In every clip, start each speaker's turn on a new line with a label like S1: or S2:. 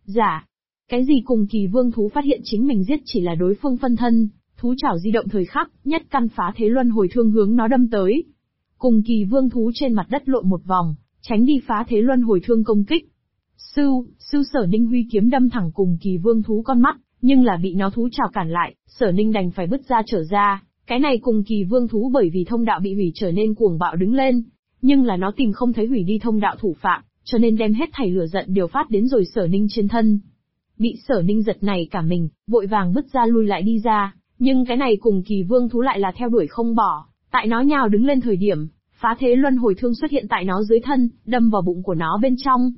S1: Giả. Cái gì cùng kỳ vương thú phát hiện chính mình giết chỉ là đối phương phân thân, thú chảo di động thời khắc, nhất căn phá thế luân hồi thương hướng nó đâm tới. Cùng kỳ vương thú trên mặt đất lộn một vòng, tránh đi phá thế luân hồi thương công kích. Sưu Sở Ninh huy kiếm đâm thẳng cùng kỳ vương thú con mắt, nhưng là bị nó thú chảo cản lại, Sở Ninh đành phải bứt ra trở ra. Cái này cùng kỳ vương thú bởi vì thông đạo bị hủy trở nên cuồng bạo đứng lên, nhưng là nó tìm không thấy hủy đi thông đạo thủ phạm, cho nên đem hết thảy lửa giận điều phát đến rồi Sở Ninh trên thân. Bị Sở Ninh giật này cả mình, vội vàng bứt ra lui lại đi ra, nhưng cái này cùng kỳ vương thú lại là theo đuổi không bỏ, tại nó nhào đứng lên thời điểm, phá thế luân hồi thương xuất hiện tại nó dưới thân, đâm vào bụng của nó bên trong.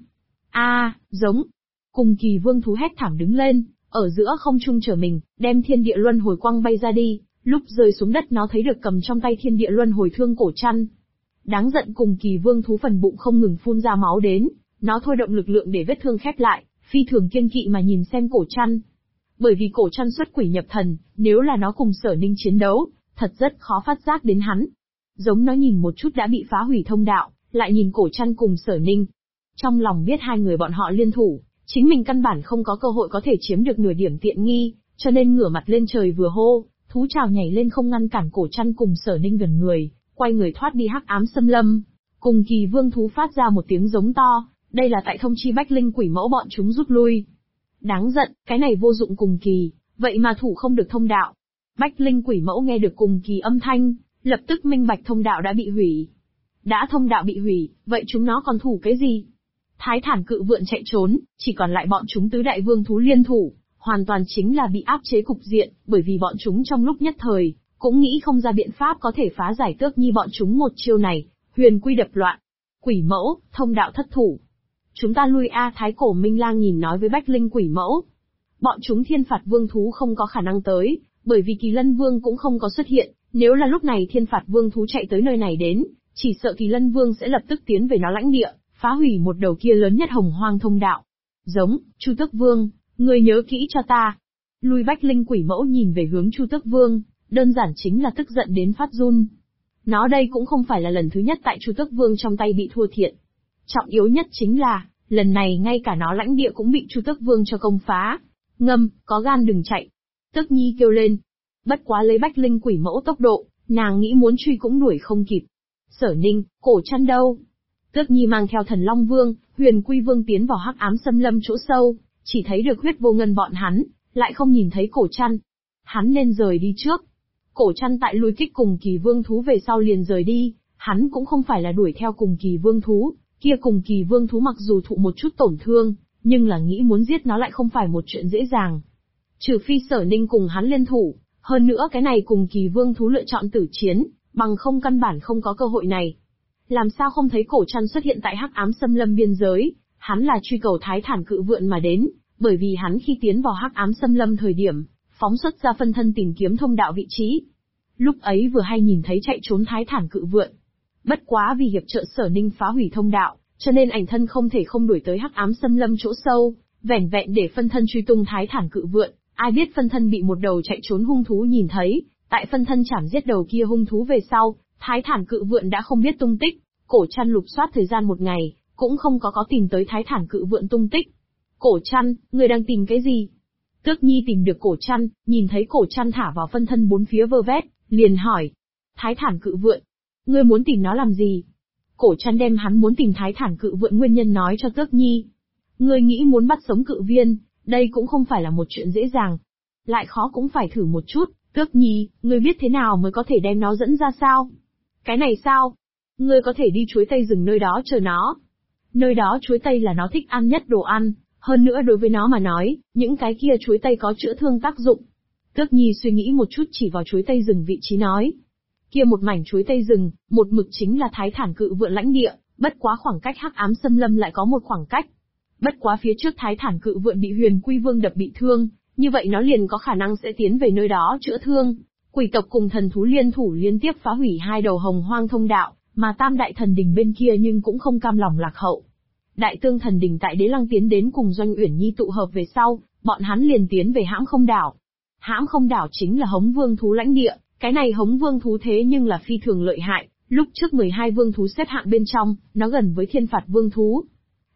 S1: Giống. Cùng kỳ vương thú hét thảm đứng lên, ở giữa không trung trở mình, đem thiên địa luân hồi quăng bay ra đi, lúc rơi xuống đất nó thấy được cầm trong tay thiên địa luân hồi thương cổ chăn. Đáng giận cùng kỳ vương thú phần bụng không ngừng phun ra máu đến, nó thôi động lực lượng để vết thương khép lại, phi thường kiêng kỵ mà nhìn xem cổ chăn. Bởi vì cổ chăn xuất quỷ nhập thần, nếu là nó cùng Sở Ninh chiến đấu, thật rất khó phát giác đến hắn. Giống nó nhìn một chút đã bị phá hủy thông đạo, lại nhìn cổ chăn cùng Sở Ninh. Trong lòng biết hai người bọn họ liên thủ, chính mình căn bản không có cơ hội có thể chiếm được nửa điểm tiện nghi, cho nên ngửa mặt lên trời vừa hô, thú trào nhảy lên không ngăn cản cổ chăn cùng Sở Ninh gần người, quay người thoát đi hắc ám xâm lâm. Cùng kỳ vương thú phát ra một tiếng giống to, đây là tại thông chi Bách Linh quỷ mẫu bọn chúng rút lui. Đáng giận, cái này vô dụng cùng kỳ, vậy mà thủ không được thông đạo. Bách Linh quỷ mẫu nghe được cùng kỳ âm thanh, lập tức minh bạch thông đạo đã bị hủy. Đã thông đạo bị hủy, vậy chúng nó còn thủ cái gì? Thái thản cự vượn chạy trốn, chỉ còn lại bọn chúng tứ đại vương thú liên thủ, hoàn toàn chính là bị áp chế cục diện, bởi vì bọn chúng trong lúc nhất thời, cũng nghĩ không ra biện pháp có thể phá giải Tước Nhi bọn chúng một chiêu này, huyền quy đập loạn. Quỷ mẫu, thông đạo thất thủ. Chúng ta lui Thái cổ Minh Lang nhìn nói với Bách Linh quỷ mẫu. Bọn chúng thiên phạt vương thú không có khả năng tới, bởi vì Kỳ Lân Vương cũng không có xuất hiện, nếu là lúc này thiên phạt vương thú chạy tới nơi này đến, chỉ sợ Kỳ Lân Vương sẽ lập tức tiến về nó lãnh địa, phá hủy một đầu kia lớn nhất hồng hoang thông đạo. Giống, Chu Tước Vương, ngươi nhớ kỹ cho ta. Lui Bách Linh quỷ mẫu nhìn về hướng Chu Tước Vương, đơn giản chính là tức giận đến phát run. Nó đây cũng không phải là lần thứ nhất tại Chu Tước Vương trong tay bị thua thiệt. Trọng yếu nhất chính là, lần này ngay cả nó lãnh địa cũng bị Chu Tước Vương cho công phá. Ngâm, có gan đừng chạy. Tước Nhi kêu lên. Bất quá lấy Bách Linh quỷ mẫu tốc độ, nàng nghĩ muốn truy cũng đuổi không kịp. Sở Ninh, cổ chăn đâu? Tước Nhi mang theo Thần Long Vương, Huyền Quy Vương tiến vào hắc ám xâm lâm chỗ sâu, chỉ thấy được huyết vô ngân bọn hắn, lại không nhìn thấy cổ chăn. Hắn nên rời đi trước. Cổ chăn tại lui kích cùng kỳ vương thú về sau liền rời đi, hắn cũng không phải là đuổi theo cùng kỳ vương thú, kia cùng kỳ vương thú mặc dù thụ một chút tổn thương, nhưng là nghĩ muốn giết nó lại không phải một chuyện dễ dàng. Trừ phi Sở Ninh cùng hắn liên thủ, hơn nữa cái này cùng kỳ vương thú lựa chọn tử chiến, bằng không căn bản không có cơ hội này. Làm sao không thấy cổ chăn xuất hiện tại hắc ám xâm lâm biên giới, hắn là truy cầu thái thản cự vượn mà đến, bởi vì hắn khi tiến vào hắc ám xâm lâm thời điểm, phóng xuất ra phân thân tìm kiếm thông đạo vị trí. Lúc ấy vừa hay nhìn thấy chạy trốn thái thản cự vượn. Bất quá vì hiệp trợ Sở Ninh phá hủy thông đạo, cho nên ảnh thân không thể không đuổi tới hắc ám xâm lâm chỗ sâu, vẻn vẹn để phân thân truy tung thái thản cự vượn. Ai biết phân thân bị một đầu chạy trốn hung thú nhìn thấy, tại phân thân chảm giết đầu kia hung thú về sau, thái thản cự vượn đã không biết tung tích. Cổ chăn lục soát thời gian một ngày, cũng không có tìm tới thái thản cự vượn tung tích. Cổ chăn, người đang tìm cái gì? Tước Nhi tìm được cổ chăn, nhìn thấy cổ chăn thả vào phân thân bốn phía vơ vét, liền hỏi. Thái thản cự vượn, ngươi muốn tìm nó làm gì? Cổ chăn đem hắn muốn tìm thái thản cự vượn nguyên nhân nói cho Tước Nhi. Ngươi nghĩ muốn bắt sống cự viên, đây cũng không phải là một chuyện dễ dàng. Lại khó cũng phải thử một chút, Tước Nhi, ngươi biết thế nào mới có thể đem nó dẫn ra sao? Cái này sao? Ngươi có thể đi chuối tây rừng nơi đó chờ nó. Nơi đó chuối tây là nó thích ăn nhất đồ ăn, hơn nữa đối với nó mà nói, những cái kia chuối tây có chữa thương tác dụng. Tước Nhi suy nghĩ một chút chỉ vào chuối tây rừng vị trí nói. Kia một mảnh chuối tây rừng, một mực chính là thái thản cự vượn lãnh địa, bất quá khoảng cách hắc ám xâm lâm lại có một khoảng cách. Bất quá phía trước thái thản cự vượn bị Huyền Quy Vương đập bị thương, như vậy nó liền có khả năng sẽ tiến về nơi đó chữa thương. Quỷ tộc cùng thần thú liên thủ liên tiếp phá hủy hai đầu hồng hoang thông đạo, mà tam đại thần đình bên kia nhưng cũng không cam lòng lạc hậu. Đại tương thần đình tại Đế Lăng tiến đến cùng Doanh Uyển Nhi tụ hợp về sau, bọn hắn liền tiến về Hãm Không Đảo. Hãm Không Đảo chính là hống vương thú lãnh địa, cái này hống vương thú thế nhưng là phi thường lợi hại, lúc trước 12 vương thú xếp hạng bên trong, nó gần với thiên phạt vương thú.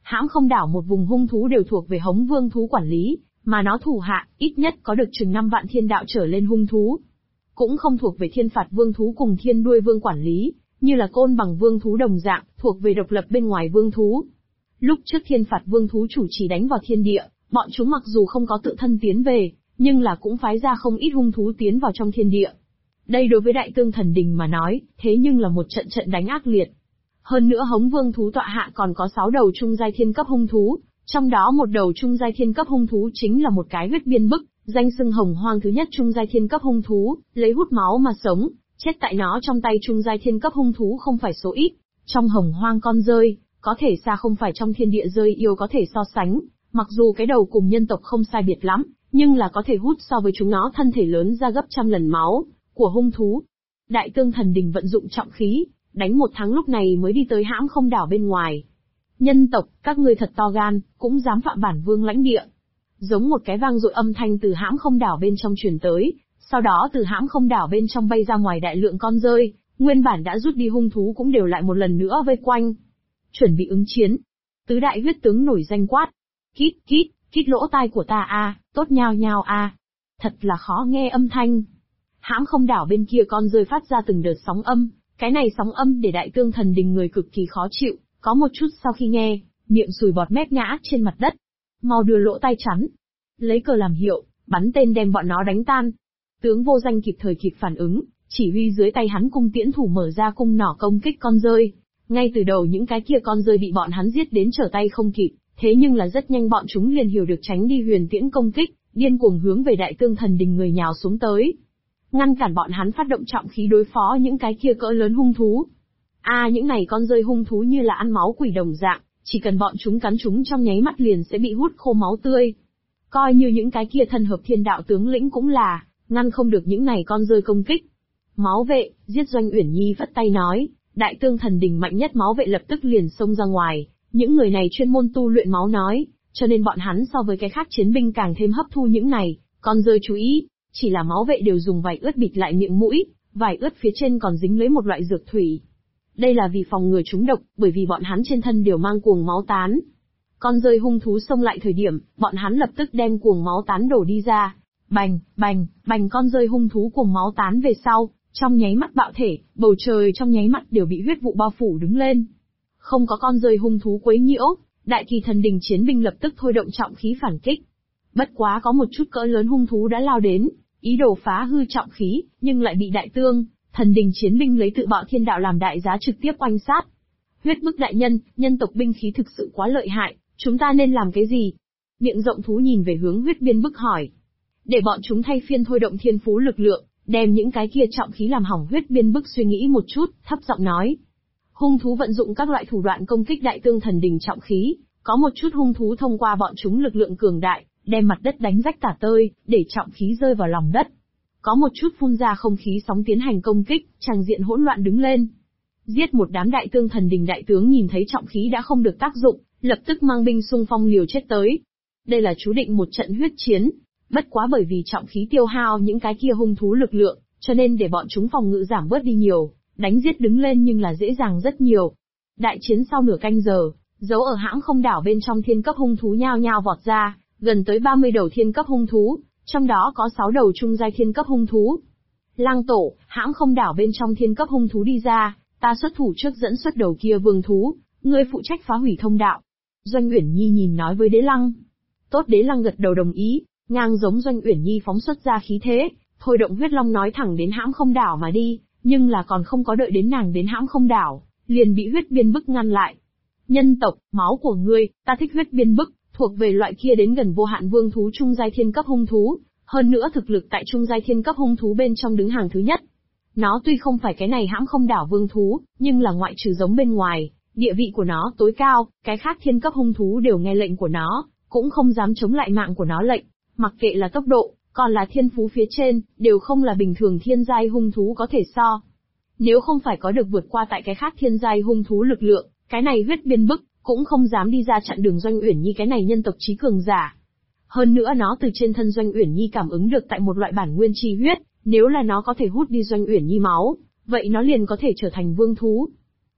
S1: Hãm Không Đảo một vùng hung thú đều thuộc về Hống Vương thú quản lý, mà nó thủ hạ, ít nhất có được chừng 5 vạn thiên đạo trở lên hung thú. Cũng không thuộc về Thiên Phạt Vương thú cùng Thiên Đuôi Vương quản lý, như là Côn Bằng Vương thú đồng dạng, thuộc về độc lập bên ngoài vương thú. Lúc trước Thiên Phạt Vương thú chủ trì đánh vào thiên địa, bọn chúng mặc dù không có tự thân tiến về, nhưng là cũng phái ra không ít hung thú tiến vào trong thiên địa. Đây đối với Đại Tương Thần Đình mà nói, thế nhưng là một trận trận đánh ác liệt. Hơn nữa Hống Vương thú tọa hạ còn có 6 đầu trung giai thiên cấp hung thú, trong đó một đầu trung giai thiên cấp hung thú chính là một cái huyết biên bức, danh xưng Hồng Hoang thứ nhất trung giai thiên cấp hung thú, lấy hút máu mà sống, chết tại nó trong tay trung giai thiên cấp hung thú không phải số ít. Trong Hồng Hoang con rơi, có thể xa không phải trong thiên địa rơi yêu có thể so sánh, mặc dù cái đầu cùng nhân tộc không sai biệt lắm, nhưng là có thể hút so với chúng nó thân thể lớn ra gấp trăm lần máu của hung thú. Đại Tương Thần Đình vận dụng trọng khí, đánh một tháng lúc này mới đi tới Hãm Không Đảo bên ngoài. Nhân tộc, các ngươi thật to gan, cũng dám phạm bản vương lãnh địa. Giống một cái vang dội âm thanh từ Hãm Không Đảo bên trong truyền tới, sau đó từ Hãm Không Đảo bên trong bay ra ngoài đại lượng con rơi, nguyên bản đã rút đi hung thú cũng đều lại một lần nữa vây quanh. Chuẩn bị ứng chiến. Tứ đại huyết tướng nổi danh quát. Kít, kít, kít lỗ tai của ta a, tốt nhao nhao a. Thật là khó nghe âm thanh. Hãm Không Đảo bên kia con rơi phát ra từng đợt sóng âm, cái này sóng âm để Đại Tương Thần Đình người cực kỳ khó chịu, có một chút sau khi nghe, miệng sùi bọt mép ngã trên mặt đất. Mau đưa lỗ tai chắn. Lấy cờ làm hiệu, bắn tên đem bọn nó đánh tan. Tướng Vô Danh kịp thời kịp phản ứng, chỉ huy dưới tay hắn cung tiễn thủ mở ra cung nỏ công kích con rơi. Ngay từ đầu những cái kia con rơi bị bọn hắn giết đến trở tay không kịp, thế nhưng là rất nhanh bọn chúng liền hiểu được tránh đi huyền tiễn công kích, điên cuồng hướng về Đại Tương Thần Đình người nhào xuống tới. Ngăn cản bọn hắn phát động trọng khí đối phó những cái kia cỡ lớn hung thú. Những này con rơi hung thú như là ăn máu quỷ đồng dạng, chỉ cần bọn chúng cắn chúng trong nháy mắt liền sẽ bị hút khô máu tươi. Coi như những cái kia thân hợp thiên đạo tướng lĩnh cũng là, ngăn không được những này con rơi công kích. Máu vệ, giết Doanh Uyển Nhi vất tay nói, Đại Tương Thần Đình mạnh nhất máu vệ lập tức liền xông ra ngoài, những người này chuyên môn tu luyện máu nói, cho nên bọn hắn so với cái khác chiến binh càng thêm hấp thu những này, con rơi chú ý, chỉ là máu vệ đều dùng vải ướt bịt lại miệng mũi, vải ướt phía trên còn dính lấy một loại dược thủy. Đây là vì phòng ngừa trúng độc, bởi vì bọn hắn trên thân đều mang cuồng máu tán. Con rơi hung thú xông lại thời điểm, bọn hắn lập tức đem cuồng máu tán đổ đi ra. Bành, bành, bành con rơi hung thú cuồng máu tán về sau, trong nháy mắt bạo thể, bầu trời trong nháy mắt đều bị huyết vụ bao phủ đứng lên. Không có con rơi hung thú quấy nhiễu, Đại Kỳ Thần Đình chiến binh lập tức thôi động trọng khí phản kích. Bất quá có một chút cỡ lớn hung thú đã lao đến, ý đồ phá hư trọng khí, nhưng lại bị Đại Tương Thần Đình chiến binh lấy tự bạo thiên đạo làm đại giá trực tiếp oanh sát. Huyết Bức đại nhân, nhân tộc binh khí thực sự quá lợi hại, chúng ta nên làm cái gì? Miệng rộng thú nhìn về hướng Huyết Biên Bức hỏi. Để bọn chúng thay phiên thôi động thiên phú lực lượng, đem những cái kia trọng khí làm hỏng. Huyết Biên Bức suy nghĩ một chút, thấp giọng nói. Hung thú vận dụng các loại thủ đoạn công kích Đại Tương Thần Đình trọng khí, có một chút hung thú thông qua bọn chúng lực lượng cường đại, đem mặt đất đánh rách tả tơi, để trọng khí rơi vào lòng đất. Có một chút phun ra không khí sóng tiến hành công kích, tràng diện hỗn loạn đứng lên. Giết một đám Đại Tương Thần Đình đại tướng nhìn thấy trọng khí đã không được tác dụng, lập tức mang binh xung phong liều chết tới. Đây là chú định một trận huyết chiến, bất quá bởi vì trọng khí tiêu hao những cái kia hung thú lực lượng, cho nên để bọn chúng phòng ngự giảm bớt đi nhiều, đánh giết đứng lên nhưng là dễ dàng rất nhiều. Đại chiến sau nửa canh giờ, giấu ở Hãm Không Đảo bên trong thiên cấp hung thú nhao nhao vọt ra, gần tới 30 đầu thiên cấp hung thú, trong đó có 6 đầu trung giai thiên cấp hung thú. Lang tổ, Hãm Không Đảo bên trong thiên cấp hung thú đi ra, ta xuất thủ trước dẫn xuất đầu kia vương thú, ngươi phụ trách phá hủy thông đạo. Doanh Uyển Nhi nhìn nói với Đế Lăng. Tốt, Đế Lăng gật đầu đồng ý, ngang giống Doanh Uyển Nhi phóng xuất ra khí thế, thôi động huyết long nói thẳng đến Hãm Không Đảo mà đi, nhưng là còn không có đợi đến nàng đến Hãm Không Đảo, liền bị Huyết Biên Bức ngăn lại. Nhân tộc, máu của ngươi, ta thích Huyết Biên Bức, thuộc về loại kia đến gần vô hạn vương thú trung giai thiên cấp hung thú, hơn nữa thực lực tại trung giai thiên cấp hung thú bên trong đứng hàng thứ nhất. Nó tuy không phải cái này Hãm Không Đảo vương thú, nhưng là ngoại trừ giống bên ngoài, địa vị của nó tối cao, cái khác thiên cấp hung thú đều nghe lệnh của nó, cũng không dám chống lại mạng của nó lệnh, mặc kệ là tốc độ, còn là thiên phú phía trên, đều không là bình thường thiên giai hung thú có thể so. Nếu không phải có được vượt qua tại cái khác thiên giai hung thú lực lượng, cái này Huyết Biên Bức cũng không dám đi ra chặn đường Doanh Uyển Nhi cái này nhân tộc trí cường giả. Hơn nữa nó từ trên thân Doanh Uyển Nhi cảm ứng được tại một loại bản nguyên chi huyết, nếu là nó có thể hút đi Doanh Uyển Nhi máu, vậy nó liền có thể trở thành vương thú.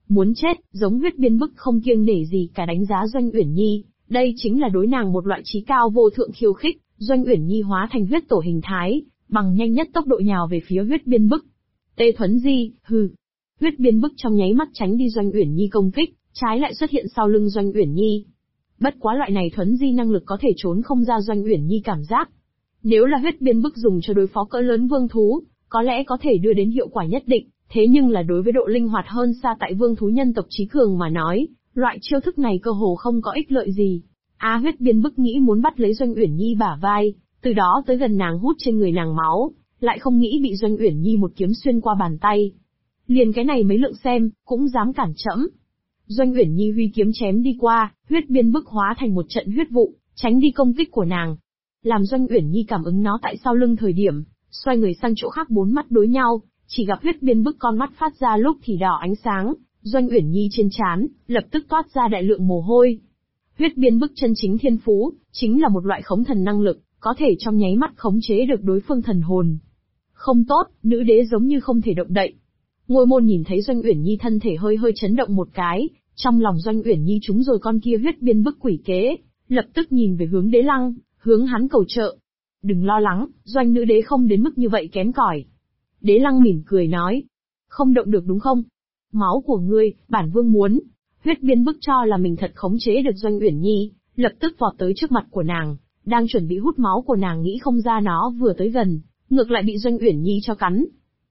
S1: Muốn chết, giống huyết biên bức không kiêng nể gì cả đánh giá Doanh Uyển Nhi, đây chính là đối nàng một loại trí cao vô thượng khiêu khích. Doanh Uyển Nhi hóa thành huyết tổ hình thái, bằng nhanh nhất tốc độ nhào về phía huyết biên bức. Tê Thuấn Di, hừ. Huyết biên bức trong nháy mắt tránh đi Doanh Uyển Nhi công kích, trái lại xuất hiện sau lưng Doanh Uyển Nhi. Bất quá loại này Thuấn Di năng lực có thể trốn không ra Doanh Uyển Nhi cảm giác. Nếu là huyết biên bức dùng cho đối phó cỡ lớn vương thú, có lẽ có thể đưa đến hiệu quả nhất định, thế nhưng là đối với độ linh hoạt hơn xa tại vương thú nhân tộc trí cường mà nói, loại chiêu thức này cơ hồ không có ích lợi gì. Huyết biên bức nghĩ muốn bắt lấy Doanh Uyển Nhi bả vai, từ đó tới gần nàng hút trên người nàng máu, lại không nghĩ bị Doanh Uyển Nhi một kiếm xuyên qua bàn tay. Liền cái này mấy lượng xem, cũng dám cản trẫm. Doanh Uyển Nhi huy kiếm chém đi qua, huyết biên bức hóa thành một trận huyết vụ, tránh đi công kích của nàng. Làm Doanh Uyển Nhi cảm ứng nó tại sau lưng thời điểm, xoay người sang chỗ khác bốn mắt đối nhau, chỉ gặp huyết biên bức con mắt phát ra lúc thì đỏ ánh sáng, Doanh Uyển Nhi trên trán lập tức toát ra đại lượng mồ hôi. Huyết biên bức chân chính thiên phú, chính là một loại khống thần năng lực, có thể trong nháy mắt khống chế được đối phương thần hồn. Không tốt, nữ đế giống như không thể động đậy. Ngôi môn nhìn thấy Doanh Uyển Nhi thân thể hơi hơi chấn động một cái, trong lòng Doanh Uyển Nhi trúng rồi con kia huyết biên bức quỷ kế, lập tức nhìn về hướng Đế Lăng, hướng hắn cầu trợ. Đừng lo lắng, Doanh nữ đế không đến mức như vậy kém cỏi. Đế Lăng mỉm cười nói. Không động được đúng không? Máu của ngươi, bản vương muốn. Huyết biên bức cho là mình thật khống chế được Doanh Uyển Nhi, lập tức vọt tới trước mặt của nàng, đang chuẩn bị hút máu của nàng nghĩ không ra nó vừa tới gần, ngược lại bị Doanh Uyển Nhi cho cắn.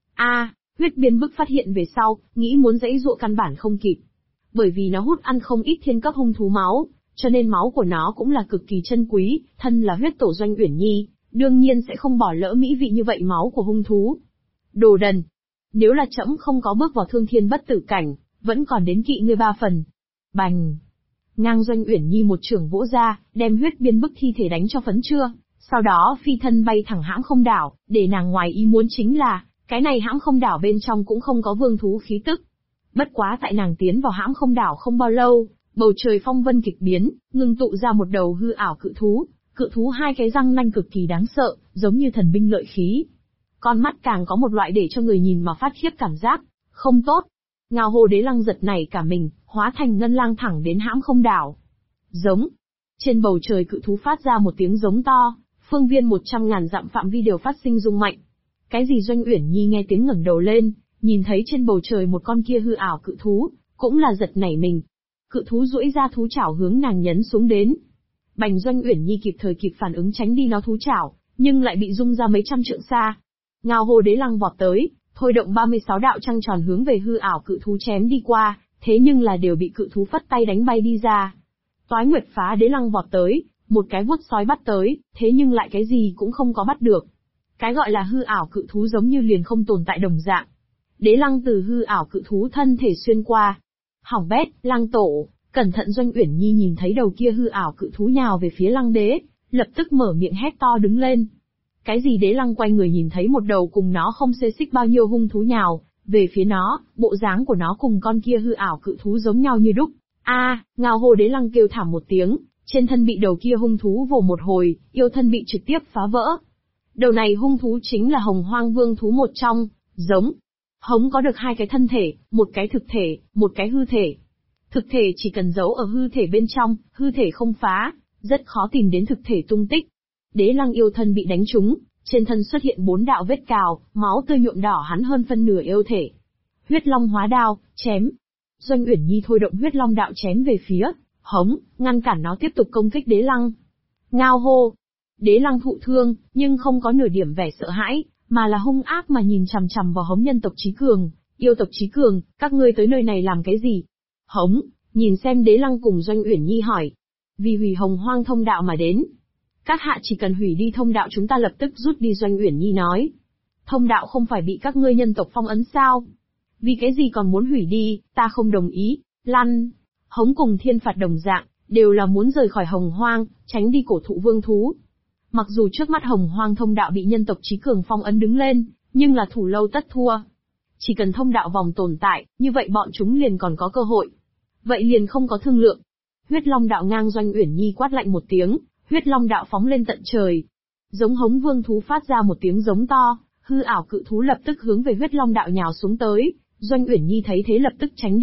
S1: Huyết biên bức phát hiện về sau, nghĩ muốn giãy giụa căn bản không kịp. Bởi vì nó hút ăn không ít thiên cấp hung thú máu, cho nên máu của nó cũng là cực kỳ chân quý, thân là huyết tổ Doanh Uyển Nhi, đương nhiên sẽ không bỏ lỡ mỹ vị như vậy máu của hung thú. Đồ đần! Nếu là trẫm không có bước vào thương thiên bất tử cảnh, vẫn còn đến kỵ ngươi 3 phần. Bành! Ngang Doanh Uyển Nhi một chưởng vỗ ra, đem huyết biên bức thi thể đánh cho phấn chưa, sau đó phi thân bay thẳng hãm không đảo, để nàng ngoài ý muốn chính là, cái này hãm không đảo bên trong cũng không có vương thú khí tức. Bất quá tại nàng tiến vào hãm không đảo không bao lâu, bầu trời phong vân kịch biến, ngưng tụ ra một đầu hư ảo cự thú 2 cái răng nanh cực kỳ đáng sợ, giống như thần binh lợi khí. Con mắt càng có một loại để cho người nhìn mà phát khiếp cảm giác, không tốt. Ngao Hồ Đế Lăng giật nảy cả mình, hóa thành ngân lang thẳng đến hãm không đảo. Giống. Trên bầu trời cự thú phát ra một tiếng giống to, phương viên 100.000 dặm phạm vi đều phát sinh rung mạnh. Cái gì Doanh Uyển Nhi nghe tiếng ngẩng đầu lên, nhìn thấy trên bầu trời một con kia hư ảo cự thú, cũng là giật nảy mình. Cự thú duỗi ra thú chảo hướng nàng nhấn xuống đến. Bành Doanh Uyển Nhi kịp thời kịp phản ứng tránh đi nó thú chảo, nhưng lại bị rung ra mấy trăm trượng xa. Ngao Hồ Đế Lăng vọt tới, thôi động 36 đạo trăng tròn hướng về hư ảo cự thú chém đi qua, thế nhưng là đều bị cự thú phất tay đánh bay đi ra. Toái Nguyệt Phá Đế Lăng vọt tới, một cái vuốt sói bắt tới, thế nhưng lại cái gì cũng không có bắt được. Cái gọi là hư ảo cự thú giống như liền không tồn tại đồng dạng. Đế Lăng từ hư ảo cự thú thân thể xuyên qua. Hỏng bét, Lăng tổ, cẩn thận. Doanh Uyển Nhi nhìn thấy đầu kia hư ảo cự thú nhào về phía Lăng đế, lập tức mở miệng hét to đứng lên. Cái gì? Đế Lăng quay người nhìn thấy một đầu cùng nó không xê xích bao nhiêu hung thú nhào về phía nó, bộ dáng của nó cùng con kia hư ảo cự thú giống nhau như đúc. Ngao Hồ Đế Lăng kêu thảm một tiếng, trên thân bị đầu kia hung thú vồ một hồi, yêu thân bị trực tiếp phá vỡ. Đầu này hung thú chính là Hồng Hoang Vương thú một trong, giống. Hống có được 2 cái thân thể, một cái thực thể, một cái hư thể. Thực thể chỉ cần giấu ở hư thể bên trong, hư thể không phá, rất khó tìm đến thực thể tung tích. Đế Lăng yêu thân bị đánh trúng, trên thân xuất hiện 4 đạo vết cào, máu tươi nhuộm đỏ hắn hơn phân nửa yêu thể. Huyết Long hóa đao, chém. Doanh Uyển Nhi thôi động Huyết Long đạo chém về phía Hống, ngăn cản nó tiếp tục công kích Đế Lăng. Ngao hô. Đế Lăng thụ thương, nhưng không có nửa điểm vẻ sợ hãi, mà là hung ác mà nhìn chằm chằm vào Hống nhân tộc trí cường, yêu tộc trí cường, các ngươi tới nơi này làm cái gì? Hống, nhìn xem Đế Lăng cùng Doanh Uyển Nhi hỏi. Vì hủy Hồng Hoang thông đạo mà đến. Các hạ chỉ cần hủy đi thông đạo chúng ta lập tức rút đi. Doanh Uyển Nhi nói. Thông đạo không phải bị các ngươi nhân tộc phong ấn sao? Vì cái gì còn muốn hủy đi, ta không đồng ý, lăn. Hống cùng Thiên Phạt đồng dạng, đều là muốn rời khỏi Hồng Hoang, tránh đi cổ thụ vương thú. Mặc dù trước mắt Hồng Hoang thông đạo bị nhân tộc trí cường phong ấn đứng lên, nhưng là thủ lâu tất thua. Chỉ cần thông đạo vòng tồn tại, như vậy bọn chúng liền còn có cơ hội. Vậy liền không có thương lượng. Huyết Long đạo ngang. Doanh Uyển Nhi quát lạnh một tiếng, Huyết Long đạo phóng lên tận trời. Giống Hống vương thú phát ra một tiếng giống to, hư ảo cự thú lập tức hướng về Huyết Long đạo nhào xuống tới. Doanh Uyển Nhi thấy thế lập tức tránh đi,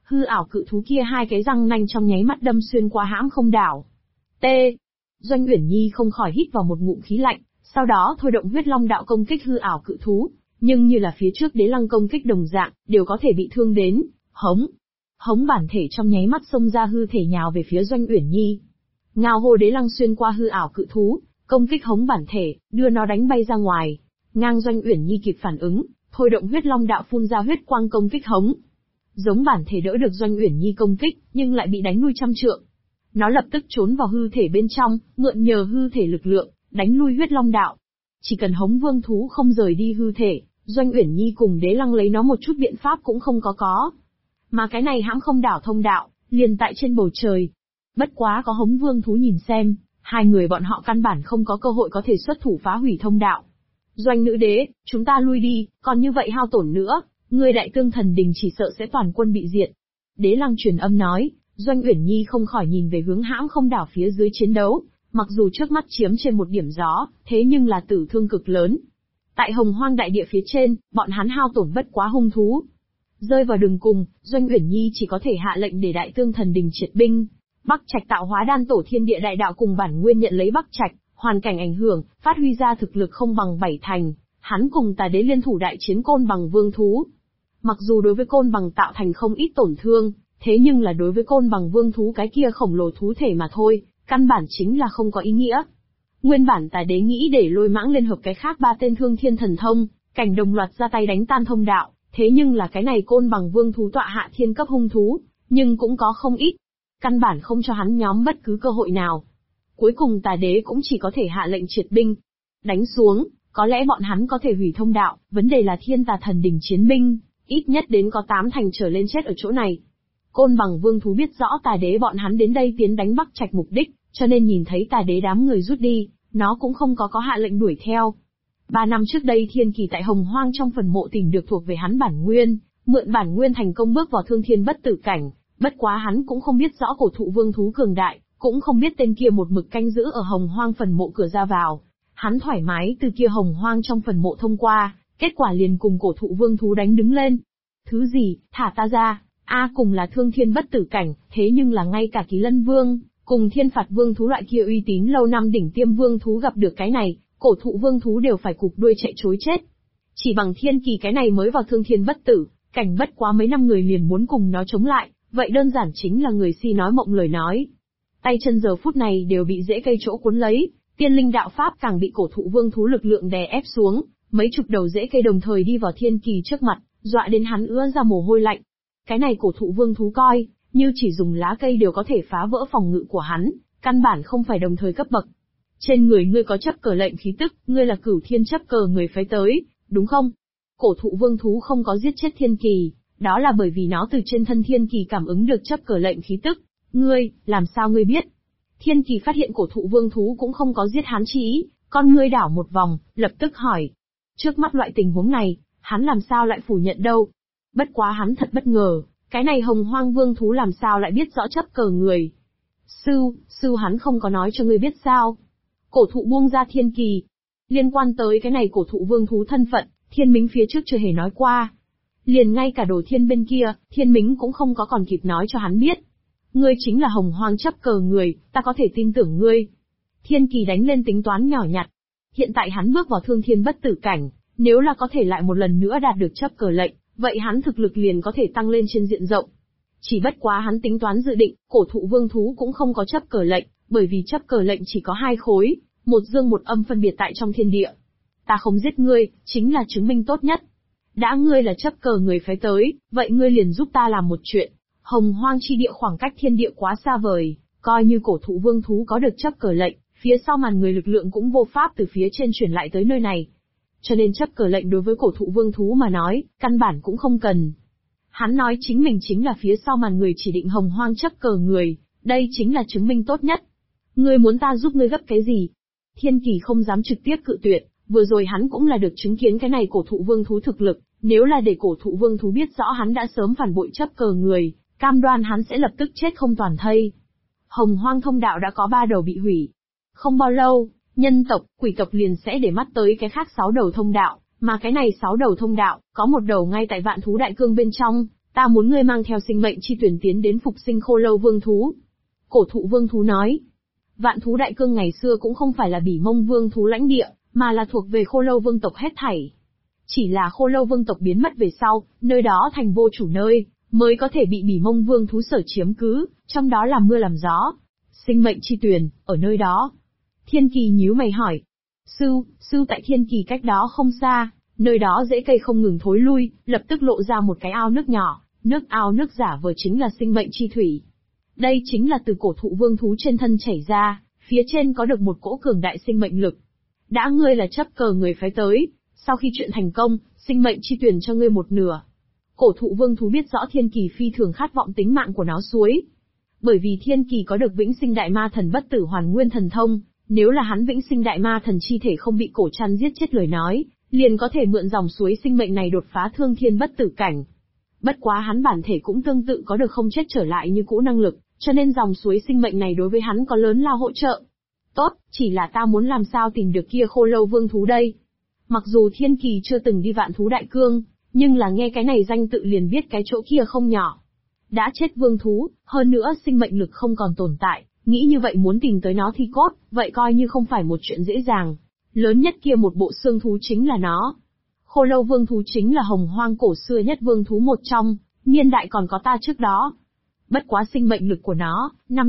S1: Hư ảo cự thú kia hai cái răng nanh trong nháy mắt đâm xuyên qua hãm không đảo. T. Doanh Uyển Nhi không khỏi hít vào một ngụm khí lạnh, sau đó thôi động huyết long đạo công kích hư ảo cự thú, nhưng như là phía trước đế lăng công kích đồng dạng, đều có thể bị thương đến. Hống. Hống bản thể trong nháy mắt xông ra hư thể nhào về phía Doanh Uyển Nhi. Ngao hô đế lăng xuyên qua hư ảo cự thú, công kích hống bản thể, đưa nó đánh bay ra ngoài. Ngang Doanh Uyển Nhi kịp phản ứng, thôi động huyết long đạo phun ra huyết quang công kích hống. Giống bản thể đỡ được Doanh Uyển Nhi công kích, nhưng lại bị đánh lui trăm trượng. Nó lập tức trốn vào hư thể bên trong, mượn nhờ hư thể lực lượng, đánh lui huyết long đạo. Chỉ cần hống vương thú không rời đi hư thể, Doanh Uyển Nhi cùng đế lăng lấy nó một chút biện pháp cũng không có. Mà cái này hãm không đảo thông đạo, liền tại trên bầu trời. Bất quá có hống vương thú nhìn xem, hai người bọn họ căn bản không có cơ hội có thể xuất thủ phá hủy thông đạo. Doanh nữ đế, chúng ta lui đi, còn như vậy hao tổn nữa, người đại tương thần đình chỉ sợ sẽ toàn quân bị diệt. Đế lăng truyền âm nói, Doanh Uyển Nhi không khỏi nhìn về hướng hãm không đảo phía dưới chiến đấu, mặc dù trước mắt chiếm trên một điểm gió, thế nhưng là tử thương cực lớn. Tại hồng hoang đại địa phía trên, bọn hắn hao tổn bất quá hung thú. Rơi vào đường cùng, Doanh Uyển Nhi chỉ có thể hạ lệnh để đại tương thần đình triệt binh. Bắc Trạch tạo hóa đan tổ thiên địa đại đạo cùng bản nguyên nhận lấy Bắc Trạch, hoàn cảnh ảnh hưởng, phát huy ra thực lực không bằng bảy thành, hắn cùng Tà Đế liên thủ đại chiến Côn Bằng vương thú. Mặc dù đối với Côn Bằng tạo thành không ít tổn thương, thế nhưng là đối với Côn Bằng vương thú cái kia khổng lồ thú thể mà thôi, căn bản chính là không có ý nghĩa. Nguyên bản Tà Đế nghĩ để Lôi Mãng liên hợp cái khác ba tên Thương Thiên Thần Thông, cảnh đồng loạt ra tay đánh tan thông đạo, thế nhưng là cái này Côn Bằng vương thú tọa hạ thiên cấp hung thú, nhưng cũng có không ít, căn bản không cho hắn nhóm bất cứ cơ hội nào. Cuối cùng Tà Đế cũng chỉ có thể hạ lệnh triệt binh. Đánh xuống, có lẽ bọn hắn có thể hủy thông đạo, vấn đề là Thiên Tà Thần Đình chiến binh, ít nhất đến có 8 thành trở lên chết ở chỗ này. Côn Bằng vương thú biết rõ Tà Đế bọn hắn đến đây tiến đánh Bắc Trạch mục đích, cho nên nhìn thấy Tà Đế đám người rút đi, nó cũng không có hạ lệnh đuổi theo. 3 năm trước đây Thiên Kỳ tại Hồng Hoang trong phần mộ tìm được thuộc về hắn bản nguyên, mượn bản nguyên thành công bước vào thương thiên bất tử cảnh, bất quá hắn cũng không biết rõ cổ thụ vương thú cường đại, cũng không biết tên kia một mực canh giữ ở Hồng Hoang phần mộ cửa ra vào. Hắn thoải mái từ kia Hồng Hoang trong phần mộ thông qua, kết quả liền cùng cổ thụ vương thú đánh đứng lên. Thứ gì, thả ta ra, cùng là thương thiên bất tử cảnh, thế nhưng là ngay cả Kỳ Lân Vương, cùng Thiên Phạt Vương thú loại kia uy tín lâu năm đỉnh tiêm vương thú gặp được cái này, cổ thụ vương thú đều phải cụp đuôi chạy trối chết. Chỉ bằng Thiên Kỳ cái này mới vào thương thiên bất tử, cảnh bất quá mấy năm người liền muốn cùng nó chống lại, vậy đơn giản chính là người si nói mộng lời nói. Tay chân giờ phút này đều bị rễ cây chỗ cuốn lấy, tiên linh đạo pháp càng bị cổ thụ vương thú lực lượng đè ép xuống, mấy chục đầu rễ cây đồng thời đi vào Thiên Kỳ trước mặt, dọa đến hắn ứa ra mồ hôi lạnh. Cái này cổ thụ vương thú coi, như chỉ dùng lá cây đều có thể phá vỡ phòng ngự của hắn, căn bản không phải đồng thời cấp bậc. Trên người ngươi có chấp cờ lệnh khí tức, ngươi là Cửu Thiên chấp cờ người phái tới, đúng không? Cổ thụ vương thú không có giết chết Thiên Kỳ, đó là bởi vì nó từ trên thân Thiên Kỳ cảm ứng được chấp cờ lệnh khí tức. Ngươi, làm sao ngươi biết? Thiên Kỳ phát hiện cổ thụ vương thú cũng không có giết hắn chi ý, con ngươi đảo một vòng, lập tức hỏi. Trước mắt loại tình huống này, hắn làm sao lại phủ nhận đâu? Bất quá hắn thật bất ngờ, cái này Hồng Hoang vương thú làm sao lại biết rõ chấp cờ người? Sư hắn không có nói cho ngươi biết sao? Cổ thụ buông ra Thiên Kỳ. Liên quan tới cái này cổ thụ vương thú thân phận, Thiên Mính phía trước chưa hề nói qua. Liền ngay cả Đồ Thiên bên kia, Thiên Mính cũng không có còn kịp nói cho hắn biết. Ngươi chính là Hồng Hoang chấp cờ người, ta có thể tin tưởng ngươi. Thiên Kỳ đánh lên tính toán nhỏ nhặt. Hiện tại hắn bước vào thương thiên bất tử cảnh, nếu là có thể lại một lần nữa đạt được chấp cờ lệnh, vậy hắn thực lực liền có thể tăng lên trên diện rộng. Chỉ bất quá hắn tính toán dự định, cổ thụ vương thú cũng không có chấp cờ lệnh, bởi vì chấp cờ lệnh chỉ có 2 khối, một dương một âm phân biệt tại trong thiên địa. Ta không giết ngươi, chính là chứng minh tốt nhất. Đã ngươi là chấp cờ người phái tới, vậy ngươi liền giúp ta làm một chuyện. Hồng Hoang chi địa khoảng cách thiên địa quá xa vời, coi như cổ thụ vương thú có được chấp cờ lệnh, phía sau màn người lực lượng cũng vô pháp từ phía trên chuyển lại tới nơi này. Cho nên chấp cờ lệnh đối với cổ thụ vương thú mà nói, căn bản cũng không cần. Hắn nói chính mình chính là phía sau màn người chỉ định Hồng Hoang chấp cờ người, đây chính là chứng minh tốt nhất. Ngươi muốn ta giúp ngươi gấp cái gì? Thiên Kỳ không dám trực tiếp cự tuyệt, vừa rồi hắn cũng là được chứng kiến cái này cổ thụ vương thú thực lực, nếu là để cổ thụ vương thú biết rõ hắn đã sớm phản bội chấp cờ người, cam đoan hắn sẽ lập tức chết không toàn thây. Hồng Hoang thông đạo đã có 3 đầu bị hủy. Không bao lâu, nhân tộc, quỷ tộc liền sẽ để mắt tới cái khác 6 đầu thông đạo, mà cái này 6 đầu thông đạo, có một đầu ngay tại Vạn Thú Đại Cương bên trong, Ta muốn ngươi mang theo sinh mệnh chi tuyển tiến đến phục sinh khô lâu vương thú. Cổ thụ vương thú nói. Vạn thú đại cương ngày xưa cũng không phải là bỉ mông vương thú lãnh địa, mà là thuộc về khô lâu vương tộc hết thảy. Chỉ là khô lâu vương tộc biến mất về sau, nơi đó thành vô chủ nơi, mới có thể bị bỉ mông vương thú sở chiếm cứ, trong đó làm mưa làm gió. Sinh mệnh chi tuyển, ở nơi đó. Thiên Kỳ nhíu mày hỏi. Sư tại Thiên Kỳ cách đó không xa, nơi đó rễ cây không ngừng thối lui, lập tức lộ ra một cái ao nước nhỏ, nước giả vờ chính là sinh mệnh chi thủy. Đây chính là từ cổ thụ vương thú trên thân chảy ra, phía trên có được một cỗ cường đại sinh mệnh lực. Đã ngươi là chấp cờ người phái tới, sau khi chuyện thành công, sinh mệnh chi tuyển cho ngươi một nửa. Cổ thụ vương thú biết rõ Thiên Kỳ phi thường khát vọng tính mạng của nó suối. Bởi vì Thiên Kỳ có được vĩnh sinh đại ma thần bất tử hoàn nguyên thần thông, nếu là hắn vĩnh sinh đại ma thần chi thể không bị cổ chăn giết chết lời nói, liền có thể mượn dòng suối sinh mệnh này đột phá thương thiên bất tử cảnh. Bất quá hắn bản thể cũng tương tự có được không chết trở lại như cũ năng lực, cho nên dòng suối sinh mệnh này đối với hắn có lớn lao hỗ trợ. Tốt, chỉ là ta muốn làm sao tìm được kia khô lâu vương thú đây. Mặc dù Thiên Kỳ chưa từng đi vạn thú đại cương, nhưng là nghe cái này danh tự liền biết cái chỗ kia không nhỏ. Đã chết vương thú, hơn nữa sinh mệnh lực không còn tồn tại, nghĩ như vậy muốn tìm tới nó thì cốt, vậy coi như không phải một chuyện dễ dàng. Lớn nhất kia một bộ xương thú chính là nó. Khô lâu vương thú chính là hồng hoang cổ xưa nhất vương thú một trong, niên đại còn có ta trước đó. Bất quá sinh mệnh lực của nó, năm